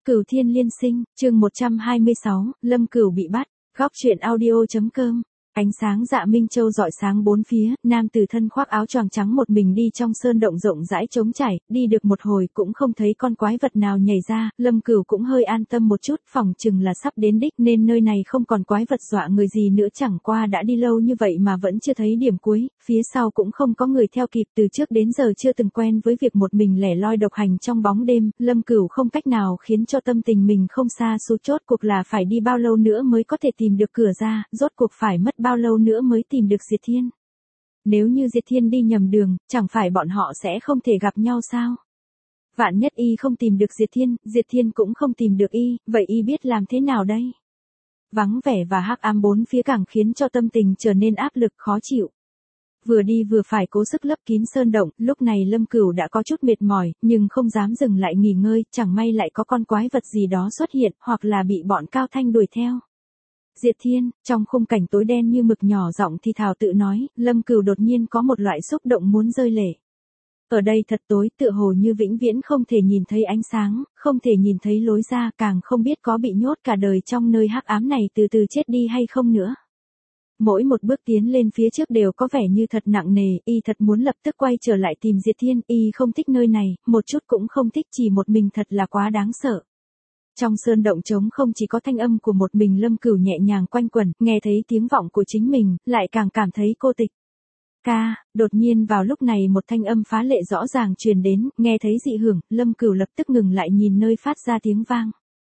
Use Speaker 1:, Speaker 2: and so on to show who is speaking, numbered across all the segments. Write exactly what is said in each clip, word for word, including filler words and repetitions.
Speaker 1: Cửu Thiên Liên Sinh, chương một trăm hai mươi sáu, Lâm Cửu bị bắt, góc truyện audio.com. Ánh sáng dạ minh châu rọi sáng bốn phía, nam tử thân khoác áo choàng trắng một mình đi trong sơn động rộng rãi trống trải, đi được một hồi cũng không thấy con quái vật nào nhảy ra, Lâm Cửu cũng hơi an tâm một chút, phỏng chừng là sắp đến đích nên nơi này không còn quái vật dọa người gì nữa, chẳng qua đã đi lâu như vậy mà vẫn chưa thấy điểm cuối, phía sau cũng không có người theo kịp, từ trước đến giờ chưa từng quen với việc một mình lẻ loi độc hành trong bóng đêm, Lâm Cửu không cách nào khiến cho tâm tình mình không xa xôi, chốt cuộc là phải đi bao lâu nữa mới có thể tìm được cửa ra, rốt cuộc phải mất bao lâu nữa mới tìm được Diệt Thiên. Nếu như Diệt Thiên đi nhầm đường, chẳng phải bọn họ sẽ không thể gặp nhau sao? Vạn nhất y không tìm được Diệt Thiên, Diệt Thiên cũng không tìm được y, vậy y biết làm thế nào đây? Vắng vẻ và hắc ám bốn phía càng khiến cho tâm tình trở nên áp lực khó chịu. Vừa đi vừa phải cố sức lấp kín sơn động, lúc này Lâm Cửu đã có chút mệt mỏi, nhưng không dám dừng lại nghỉ ngơi, chẳng may lại có con quái vật gì đó xuất hiện, hoặc là bị bọn Cao Thanh đuổi theo. Diệt Thiên, trong khung cảnh tối đen như mực nhỏ giọng thì thào tự nói, Lâm Cửu đột nhiên có một loại xúc động muốn rơi lệ. Ở đây thật tối, tựa hồ như vĩnh viễn không thể nhìn thấy ánh sáng, không thể nhìn thấy lối ra, càng không biết có bị nhốt cả đời trong nơi hắc ám này từ từ chết đi hay không nữa. Mỗi một bước tiến lên phía trước đều có vẻ như thật nặng nề, y thật muốn lập tức quay trở lại tìm Diệt Thiên, y không thích nơi này, một chút cũng không thích, chỉ một mình thật là quá đáng sợ. Trong sơn động trống không chỉ có thanh âm của một mình Lâm Cửu nhẹ nhàng quanh quẩn, nghe thấy tiếng vọng của chính mình, lại càng cảm thấy cô tịch. Ca, đột nhiên vào lúc này một thanh âm phá lệ rõ ràng truyền đến, nghe thấy dị hưởng, Lâm Cửu lập tức ngừng lại nhìn nơi phát ra tiếng vang.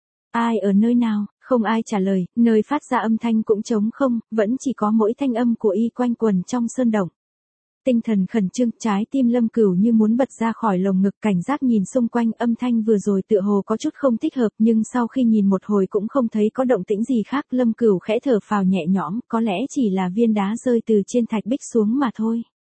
Speaker 1: Ai ở nơi nào, không ai trả lời, nơi phát ra âm thanh cũng trống không, vẫn chỉ có mỗi thanh âm của y quanh quẩn trong sơn động. Tinh thần khẩn trương, trái tim Lâm Cửu như muốn bật ra khỏi lồng ngực, cảnh giác nhìn xung quanh, âm thanh vừa rồi tựa hồ có chút không thích hợp, nhưng sau khi nhìn một hồi cũng không thấy có động tĩnh gì khác, Lâm Cửu khẽ thở phào nhẹ nhõm, có lẽ chỉ là viên đá rơi từ trên thạch bích xuống mà thôi.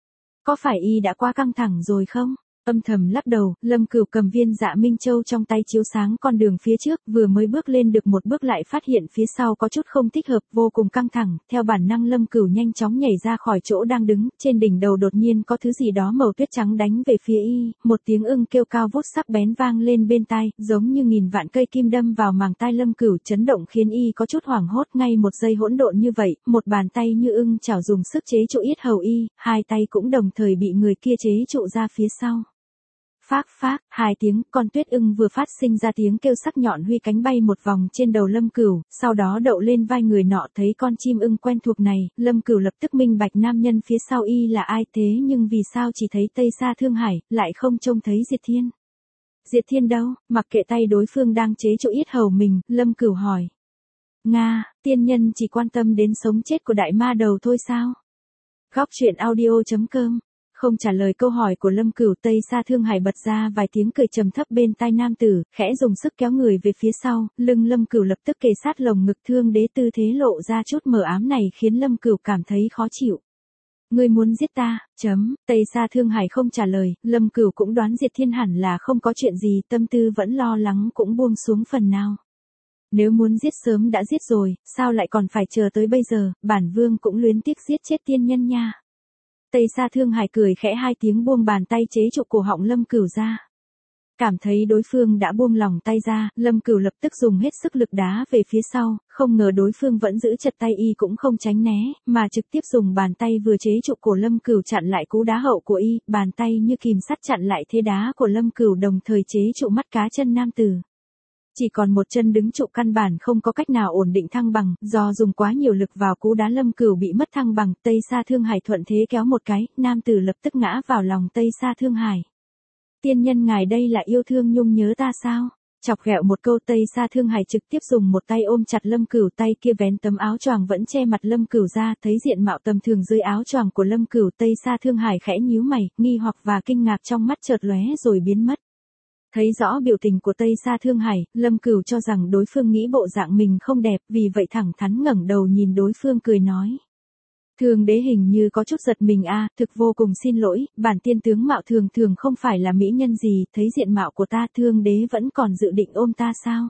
Speaker 1: Có phải y đã quá căng thẳng rồi không? Âm thầm lắc đầu, Lâm Cửu cầm viên dạ minh châu trong tay chiếu sáng con đường phía trước, vừa mới bước lên được một bước lại phát hiện phía sau có chút không thích hợp, vô cùng căng thẳng, theo bản năng Lâm Cửu nhanh chóng nhảy ra khỏi chỗ đang đứng, trên đỉnh đầu đột nhiên có thứ gì đó màu tuyết trắng đánh về phía y, một tiếng ưng kêu cao vút sắc bén vang lên bên tai, giống như nghìn vạn cây kim đâm vào màng tai Lâm Cửu, chấn động khiến y có chút hoảng hốt, ngay một giây hỗn độn như vậy, một bàn tay như ưng chảo dùng sức chế trụ yết hầu y, hai tay cũng đồng thời bị người kia chế trụ ra phía sau. Phác phác, hai tiếng, con tuyết ưng vừa phát sinh ra tiếng kêu sắc nhọn huy cánh bay một vòng trên đầu Lâm Cửu, sau đó đậu lên vai người nọ, thấy con chim ưng quen thuộc này, Lâm Cửu lập tức minh bạch nam nhân phía sau y là ai, thế nhưng vì sao chỉ thấy Tây Sa Thương Hải, lại không trông thấy Diệt Thiên? Diệt Thiên đâu? Mặc kệ tay đối phương đang chế trụ yết hầu mình, Lâm Cửu hỏi. Nga, tiên nhân chỉ quan tâm đến sống chết của đại ma đầu thôi sao? Góc truyện audio.com. Không trả lời câu hỏi của Lâm Cửu, Tây Sa Thương Hải bật ra vài tiếng cười trầm thấp bên tai nam tử, khẽ dùng sức kéo người về phía sau, lưng Lâm Cửu lập tức kề sát lồng ngực, thương đế tư thế lộ ra chút mờ ám này khiến Lâm Cửu cảm thấy khó chịu. Ngươi muốn giết ta, chấm, Tây Sa Thương Hải không trả lời, Lâm Cửu cũng đoán Diệt Thiên hẳn là không có chuyện gì, tâm tư vẫn lo lắng cũng buông xuống phần nào. Nếu muốn giết sớm đã giết rồi, sao lại còn phải chờ tới bây giờ, bản vương cũng luyến tiếc giết chết tiên nhân nha. Tây Sa Thương Hải cười khẽ hai tiếng buông bàn tay chế trụ cổ họng Lâm Cửu ra. Cảm thấy đối phương đã buông lòng tay ra, Lâm Cửu lập tức dùng hết sức lực đá về phía sau, không ngờ đối phương vẫn giữ chặt tay y cũng không tránh né, mà trực tiếp dùng bàn tay vừa chế trụ cổ Lâm Cửu chặn lại cú đá hậu của y, bàn tay như kìm sắt chặn lại thế đá của Lâm Cửu, đồng thời chế trụ mắt cá chân nam tử. Chỉ còn một chân đứng trụ căn bản không có cách nào ổn định thăng bằng, do dùng quá nhiều lực vào cú đá Lâm Cửu bị mất thăng bằng, Tây Sa Thương Hải thuận thế kéo một cái, nam tử lập tức ngã vào lòng Tây Sa Thương Hải. Tiên nhân ngài đây là yêu thương nhung nhớ ta sao? Chọc ghẹo một câu, Tây Sa Thương Hải trực tiếp dùng một tay ôm chặt Lâm Cửu, tay kia vén tấm áo choàng vẫn che mặt Lâm Cửu ra, thấy diện mạo tầm thường dưới áo choàng của Lâm Cửu, Tây Sa Thương Hải khẽ nhíu mày, nghi hoặc và kinh ngạc trong mắt chợt lóe rồi biến mất. Thấy rõ biểu tình của Tây Sa Thương Hải, Lâm Cửu cho rằng đối phương nghĩ bộ dạng mình không đẹp, vì vậy thẳng thắn ngẩng đầu nhìn đối phương cười nói. Thương đế hình như có chút giật mình a, thực vô cùng xin lỗi, bản tiên tướng mạo thường thường không phải là mỹ nhân gì, thấy diện mạo của ta, thương đế vẫn còn dự định ôm ta sao?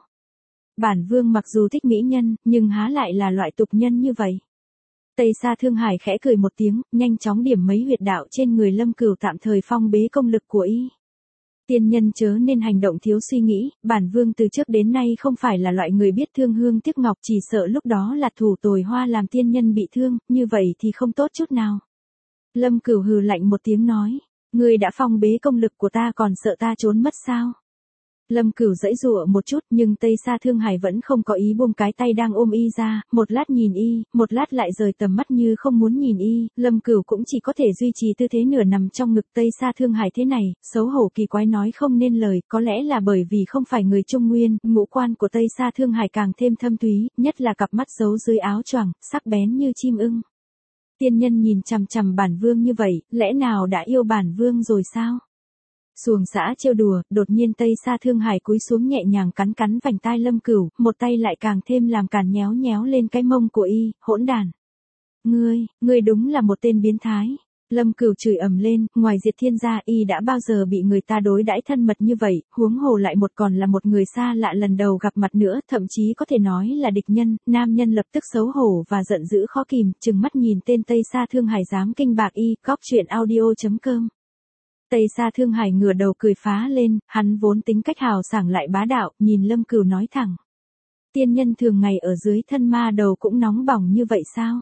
Speaker 1: Bản vương mặc dù thích mỹ nhân, nhưng há lại là loại tục nhân như vậy. Tây Sa Thương Hải khẽ cười một tiếng, nhanh chóng điểm mấy huyệt đạo trên người Lâm Cửu, tạm thời phong bế công lực của y. Tiên nhân chớ nên hành động thiếu suy nghĩ, bản vương từ trước đến nay không phải là loại người biết thương hương tiếc ngọc, chỉ sợ lúc đó là thủ tồi hoa làm tiên nhân bị thương, như vậy thì không tốt chút nào. Lâm Cửu hừ lạnh một tiếng nói, ngươi đã phong bế công lực của ta còn sợ ta trốn mất sao? Lâm Cửu giãy giụa một chút nhưng Tây Sa Thương Hải vẫn không có ý buông cái tay đang ôm y ra, một lát nhìn y, một lát lại rời tầm mắt như không muốn nhìn y, Lâm Cửu cũng chỉ có thể duy trì tư thế nửa nằm trong ngực Tây Sa Thương Hải thế này, xấu hổ kỳ quái nói không nên lời, có lẽ là bởi vì không phải người Trung Nguyên, ngũ quan của Tây Sa Thương Hải càng thêm thâm thúy, nhất là cặp mắt giấu dưới áo choàng, sắc bén như chim ưng. Tiên nhân nhìn chằm chằm bản vương như vậy, lẽ nào đã yêu bản vương rồi sao? Xuồng xã trêu đùa, đột nhiên Tây Sa Thương Hải cúi xuống nhẹ nhàng cắn cắn vành tai Lâm Cửu, một tay lại càng thêm làm càn nhéo nhéo lên cái mông của y, hỗn đàn. Ngươi, ngươi đúng là một tên biến thái. Lâm Cửu chửi ầm lên, ngoài Diệt Thiên gia y đã bao giờ bị người ta đối đãi thân mật như vậy, huống hồ lại một còn là một người xa lạ lần đầu gặp mặt nữa, thậm chí có thể nói là địch nhân, nam nhân lập tức xấu hổ và giận dữ khó kìm, trừng mắt nhìn tên Tây Sa Thương Hải dám kinh bạc y, cóc truyện audio chấm com. Tây Sa Thương Hải ngửa đầu cười phá lên, hắn vốn tính cách hào sảng lại bá đạo, nhìn Lâm Cửu nói thẳng. Tiên nhân thường ngày ở dưới thân ma đầu cũng nóng bỏng như vậy sao?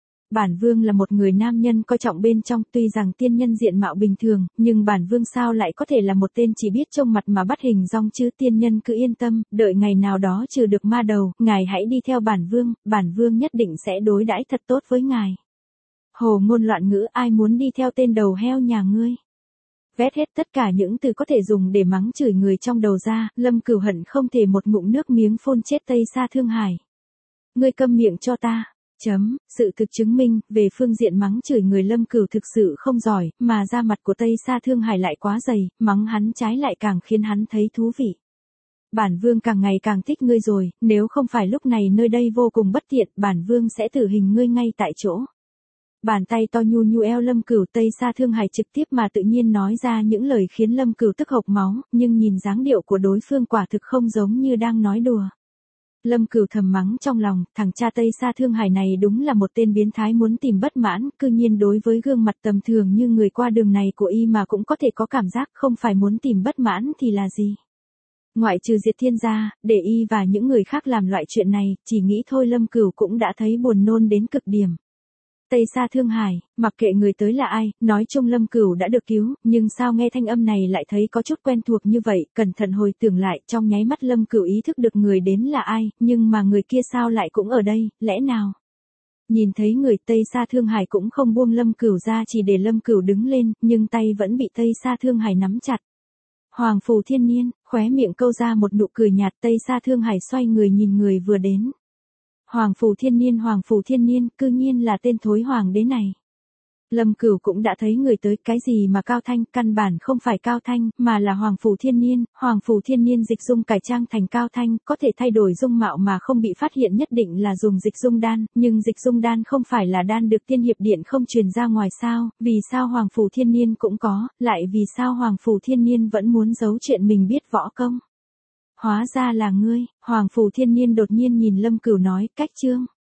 Speaker 1: Bản vương là một người nam nhân coi trọng bên trong, tuy rằng tiên nhân diện mạo bình thường, nhưng bản vương sao lại có thể là một tên chỉ biết trông mặt mà bắt hình dong chứ? Tiên nhân cứ yên tâm, đợi ngày nào đó trừ được ma đầu, ngài hãy đi theo bản vương, bản vương nhất định sẽ đối đãi thật tốt với ngài. Hồ ngôn loạn ngữ, ai muốn đi theo tên đầu heo nhà ngươi? Vét hết tất cả những từ có thể dùng để mắng chửi người trong đầu ra, Lâm Cửu hận không thể một ngụm nước miếng phun chết Tây Sa Thương Hải. Ngươi câm miệng cho ta. Chấm, sự thực chứng minh, về phương diện mắng chửi người Lâm Cửu thực sự không giỏi, mà da mặt của Tây Sa Thương Hải lại quá dày, mắng hắn trái lại càng khiến hắn thấy thú vị. Bản vương càng ngày càng thích ngươi rồi, nếu không phải lúc này nơi đây vô cùng bất tiện, bản vương sẽ tử hình ngươi ngay tại chỗ. Bàn tay to nhu nhu eo Lâm Cửu, Tây Sa Thương Hải trực tiếp mà tự nhiên nói ra những lời khiến Lâm Cửu tức hộc máu, nhưng nhìn dáng điệu của đối phương quả thực không giống như đang nói đùa. Lâm Cửu thầm mắng trong lòng, thằng cha Tây Sa Thương Hải này đúng là một tên biến thái muốn tìm bất mãn, cư nhiên đối với gương mặt tầm thường như người qua đường này của y mà cũng có thể có cảm giác không phải muốn tìm bất mãn thì là gì. Ngoại trừ Diệt Thiên gia, để y và những người khác làm loại chuyện này, chỉ nghĩ thôi Lâm Cửu cũng đã thấy buồn nôn đến cực điểm. Tây Sa Thương Hải, mặc kệ người tới là ai, nói chung Lâm Cửu đã được cứu, nhưng sao nghe thanh âm này lại thấy có chút quen thuộc như vậy, cẩn thận hồi tưởng lại, trong nháy mắt Lâm Cửu ý thức được người đến là ai, nhưng mà người kia sao lại cũng ở đây, lẽ nào? Nhìn thấy người Tây Sa Thương Hải cũng không buông Lâm Cửu ra chỉ để Lâm Cửu đứng lên, nhưng tay vẫn bị Tây Sa Thương Hải nắm chặt. Hoàng Phù Thiên Niên, khóe miệng câu ra một nụ cười nhạt, Tây Sa Thương Hải xoay người nhìn người vừa đến. Hoàng Phù Thiên Niên, Hoàng Phù Thiên Niên, cư nhiên là tên thối hoàng đế này. Lâm Cửu cũng đã thấy người tới, cái gì mà Cao Thanh, căn bản không phải Cao Thanh, mà là Hoàng Phù Thiên Niên, Hoàng Phù Thiên Niên dịch dung cải trang thành Cao Thanh, có thể thay đổi dung mạo mà không bị phát hiện nhất định là dùng dịch dung đan, nhưng dịch dung đan không phải là đan được Tiên Hiệp Điện không truyền ra ngoài sao, vì sao Hoàng Phù Thiên Niên cũng có, lại vì sao Hoàng Phù Thiên Niên vẫn muốn giấu chuyện mình biết võ công. Hóa ra là ngươi, Hoàng Phù Thiên Niên đột nhiên nhìn Lâm Cửu nói, cách chương.